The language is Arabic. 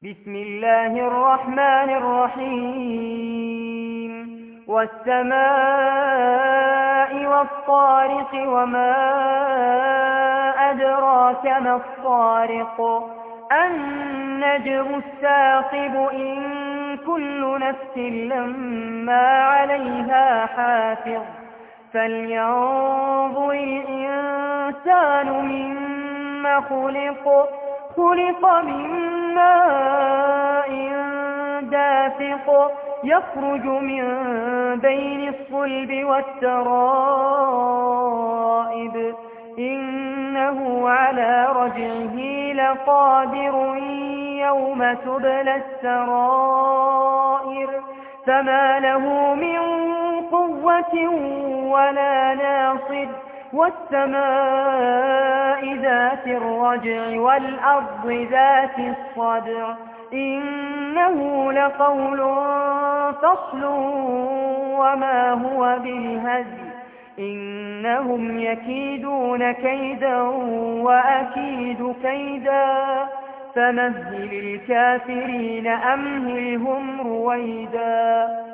بسم الله الرحمن الرحيم والسماء والطارق وما أدراك ما الطارق النجم الثاقب إن كل نفس لما عليها حافظ فلينظر الإنسان مما خلق من ماء دافق يخرج من بين الصلب والترائب إنه على رجعه لقادر يوم تبلى السرائر فما له من قوة ولا ناصر والسماء ذات الرجع والأرض ذات الصدع إنه لقول فصل وما هو بالهزل إنهم يكيدون كيدا وأكيد كيدا فمهل الكافرين أمهلهم رويدا